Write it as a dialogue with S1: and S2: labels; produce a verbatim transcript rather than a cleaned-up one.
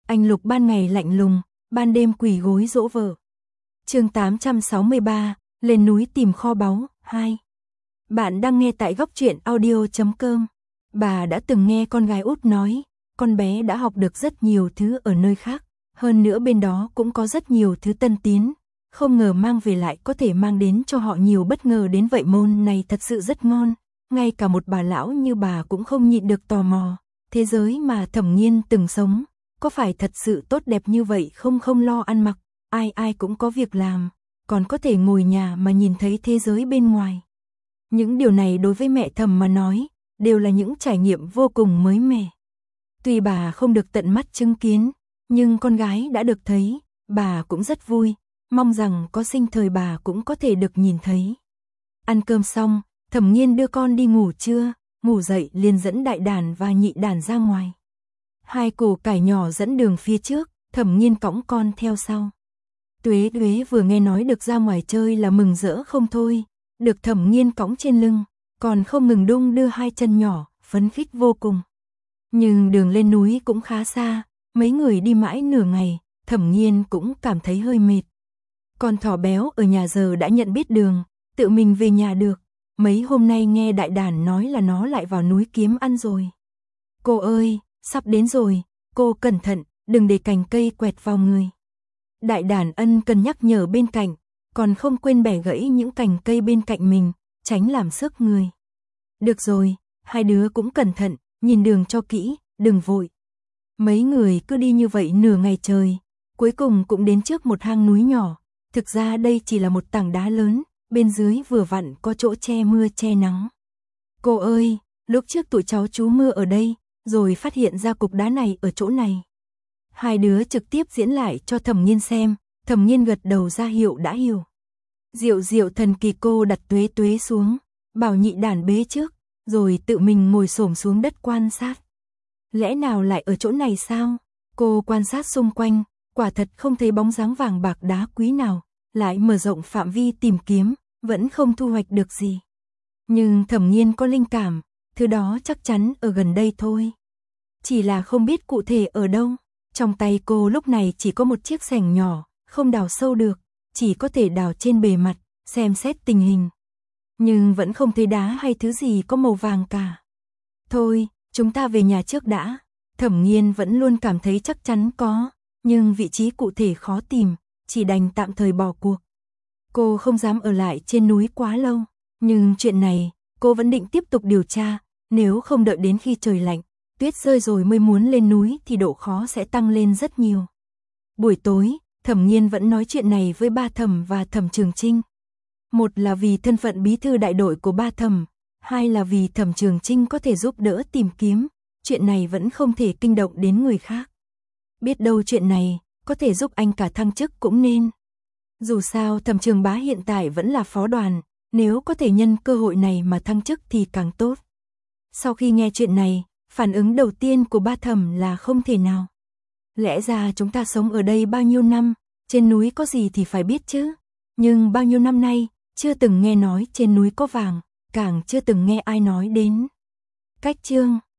S1: Anh Lục ban ngày lạnh lùng, ban đêm quỳ gối dỗ vợ. Chương tám trăm sáu mươi ba, lên núi tìm kho báu, hai. Bạn đang nghe tại góc truyện audio chấm com. Bà đã từng nghe con gái út nói, con bé đã học được rất nhiều thứ ở nơi khác, hơn nữa bên đó cũng có rất nhiều thứ tân tiến, không ngờ mang về lại có thể mang đến cho họ nhiều bất ngờ đến vậy. Môn này thật sự rất ngon, ngay cả một bà lão như bà cũng không nhịn được tò mò, thế giới mà Thẩm Nghiên từng sống, có phải thật sự tốt đẹp như vậy không? Không lo ăn mặc, ai ai cũng có việc làm, còn có thể ngồi nhà mà nhìn thấy thế giới bên ngoài. Những điều này đối với mẹ Thẩm mà nói, đều là những trải nghiệm vô cùng mới mẻ. Tuy bà không được tận mắt chứng kiến, nhưng con gái đã được thấy, bà cũng rất vui, mong rằng có sinh thời bà cũng có thể được nhìn thấy. Ăn cơm xong, Thẩm Nghiên đưa con đi ngủ trưa, ngủ dậy liền dẫn đại đàn và nhị đàn ra ngoài. Hai củ cải nhỏ dẫn đường phía trước, Thẩm Nghiên cõng con theo sau. Tuế Tuế vừa nghe nói được ra ngoài chơi là mừng rỡ không thôi, được Thẩm Nghiên cõng trên lưng, còn không ngừng đung đưa hai chân nhỏ, phấn khích vô cùng. Nhưng đường lên núi cũng khá xa, mấy người đi mãi nửa ngày, Thẩm Nghiên cũng cảm thấy hơi mệt. Con thỏ béo ở nhà giờ đã nhận biết đường, tự mình về nhà được, mấy hôm nay nghe đại đàn nói là nó lại vào núi kiếm ăn rồi. Cô ơi, sắp đến rồi, cô cẩn thận, đừng để cành cây quẹt vào người. Đại đàn ân cần nhắc nhở bên cạnh, còn không quên bẻ gãy những cành cây bên cạnh mình, tránh làm xước người. Được rồi, hai đứa cũng cẩn thận, nhìn đường cho kỹ, đừng vội. Mấy người cứ đi như vậy nửa ngày trời, cuối cùng cũng đến trước một hang núi nhỏ. Thực ra đây chỉ là một tảng đá lớn, bên dưới vừa vặn có chỗ che mưa che nắng. Cô ơi, lúc trước tụi cháu trú mưa ở đây, rồi phát hiện ra cục đá này ở chỗ này. Hai đứa trực tiếp diễn lại cho Thẩm Nghiên xem, Thẩm Nghiên gật đầu ra hiệu đã hiểu. Diệu diệu thần kỳ. Cô đặt Tuế Tuế xuống, bảo nhị đàn bế trước, rồi tự mình ngồi xổm xuống đất quan sát. Lẽ nào lại ở chỗ này sao? Cô quan sát xung quanh, quả thật không thấy bóng dáng vàng bạc đá quý nào, lại mở rộng phạm vi tìm kiếm, vẫn không thu hoạch được gì. Nhưng Thẩm Nghiên có linh cảm, thứ đó chắc chắn ở gần đây thôi. Chỉ là không biết cụ thể ở đâu. Trong tay cô lúc này chỉ có một chiếc xẻng nhỏ, không đào sâu được, chỉ có thể đào trên bề mặt, xem xét tình hình. Nhưng vẫn không thấy đá hay thứ gì có màu vàng cả. Thôi, chúng ta về nhà trước đã. Thẩm Nghiên vẫn luôn cảm thấy chắc chắn có, nhưng vị trí cụ thể khó tìm, chỉ đành tạm thời bỏ cuộc. Cô không dám ở lại trên núi quá lâu, nhưng chuyện này, cô vẫn định tiếp tục điều tra, nếu không đợi đến khi trời lạnh, tuyết rơi rồi mới muốn lên núi thì độ khó sẽ tăng lên rất nhiều. Buổi tối, Thẩm Nghiên vẫn nói chuyện này với ba Thẩm và Thẩm Trường Trinh. Một là vì thân phận bí thư đại đội của ba Thẩm, hai là vì Thẩm Trường Trinh có thể giúp đỡ tìm kiếm, chuyện này vẫn không thể kinh động đến người khác. Biết đâu chuyện này, có thể giúp anh cả thăng chức cũng nên. Dù sao Thẩm Trường Bá hiện tại vẫn là phó đoàn, nếu có thể nhân cơ hội này mà thăng chức thì càng tốt. Sau khi nghe chuyện này, phản ứng đầu tiên của ba Thẩm là không thể nào. Lẽ ra chúng ta sống ở đây bao nhiêu năm, trên núi có gì thì phải biết chứ. Nhưng bao nhiêu năm nay, chưa từng nghe nói trên núi có vàng, càng chưa từng nghe ai nói đến. Cách chương